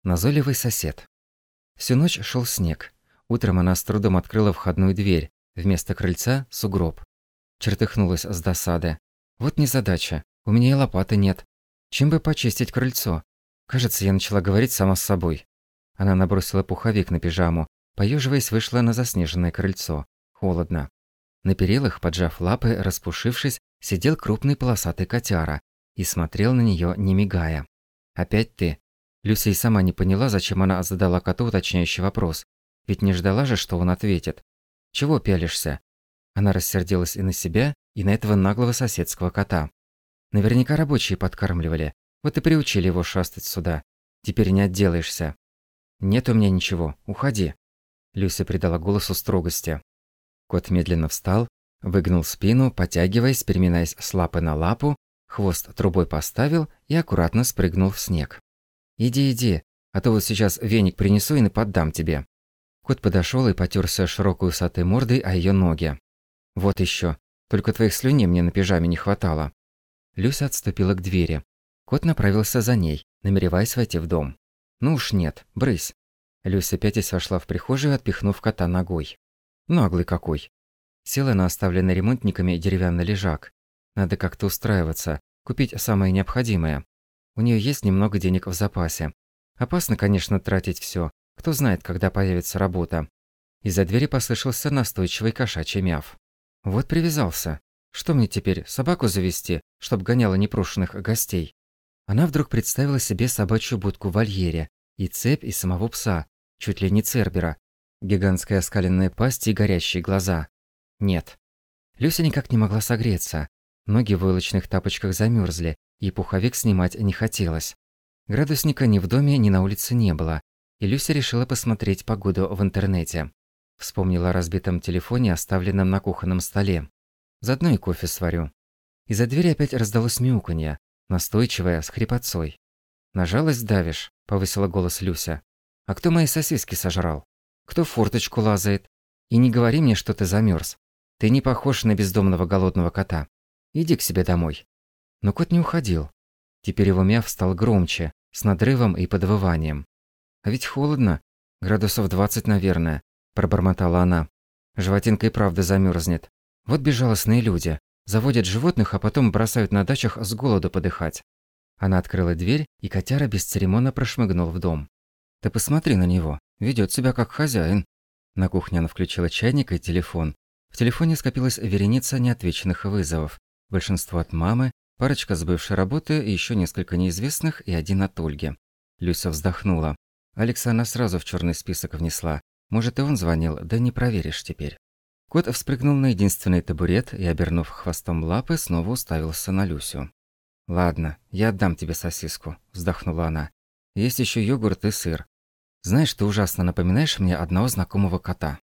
Назойливый сосед. Всю ночь шел снег. Утром она с трудом открыла входную дверь. Вместо крыльца – сугроб. Чертыхнулась с досады. Вот незадача. У меня и лопаты нет. Чем бы почистить крыльцо? Кажется, я начала говорить сама с собой. Она набросила пуховик на пижаму. Поёживаясь, вышла на заснеженное крыльцо. Холодно. На перилах, поджав лапы, распушившись, сидел крупный полосатый котяра и смотрел на нее, не мигая. «Опять ты?» Люся и сама не поняла, зачем она задала коту уточняющий вопрос. Ведь не ждала же, что он ответит. «Чего пялишься?» Она рассердилась и на себя, и на этого наглого соседского кота. Наверняка рабочие подкармливали. Вот и приучили его шастать сюда. Теперь не отделаешься. «Нет у меня ничего. Уходи». Люся придала голосу строгости. Кот медленно встал, выгнул спину, потягиваясь, переминаясь с лапы на лапу, хвост трубой поставил и аккуратно спрыгнул в снег. «Иди, иди, а то вот сейчас веник принесу и наподдам тебе». Кот подошел и потёрся широкой усатой мордой о ее ноги. «Вот еще, только твоих слюней мне на пижаме не хватало». Люся отступила к двери. Кот направился за ней, намереваясь войти в дом. «Ну уж нет, брысь». Люся пятясь вошла в прихожую, отпихнув кота ногой. Наглый какой. Села на оставленный ремонтниками деревянный лежак. Надо как-то устраиваться, купить самое необходимое. У нее есть немного денег в запасе. Опасно, конечно, тратить все. Кто знает, когда появится работа. Из-за двери послышался настойчивый кошачий мяв. Вот привязался. Что мне теперь, собаку завести, чтоб гоняла непрошенных гостей? Она вдруг представила себе собачью будку в вольере, и цепь, и самого пса, чуть ли не Цербера, гигантская оскаленная пасть и горящие глаза. Нет. Люся никак не могла согреться. Ноги в войлочных тапочках замерзли, и пуховик снимать не хотелось. Градусника ни в доме, ни на улице не было, и Люся решила посмотреть погоду в интернете. Вспомнила о разбитом телефоне, оставленном на кухонном столе. Заодно и кофе сварю. Из-за двери опять раздалось мяуканье, настойчивое, с хрипотцой. «На жалость давишь?» – повысила голос Люся. «А кто мои сосиски сожрал? Кто в форточку лазает? И не говори мне, что ты замерз. Ты не похож на бездомного голодного кота. Иди к себе домой». Но кот не уходил. Теперь его мяв стал громче, с надрывом и подвыванием. «А ведь холодно. Градусов 20, наверное», – пробормотала она. «Животинка и правда замерзнет. Вот безжалостные люди. Заводят животных, а потом бросают на дачах с голоду подыхать». Она открыла дверь, и котяра бесцеремонно прошмыгнул в дом. «Ты посмотри на него. Ведет себя как хозяин». На кухне она включила чайник и телефон. В телефоне скопилась вереница неотвеченных вызовов. Большинство от мамы, парочка с бывшей работы и еще несколько неизвестных и один от Ольги. Люся вздохнула. Алекса она сразу в черный список внесла. Может, и он звонил, да не проверишь теперь. Кот вспрыгнул на единственный табурет и, обернув хвостом лапы, снова уставился на Люсю. «Ладно, я отдам тебе сосиску», – вздохнула она. «Есть еще йогурт и сыр. Знаешь, ты ужасно напоминаешь мне одного знакомого кота».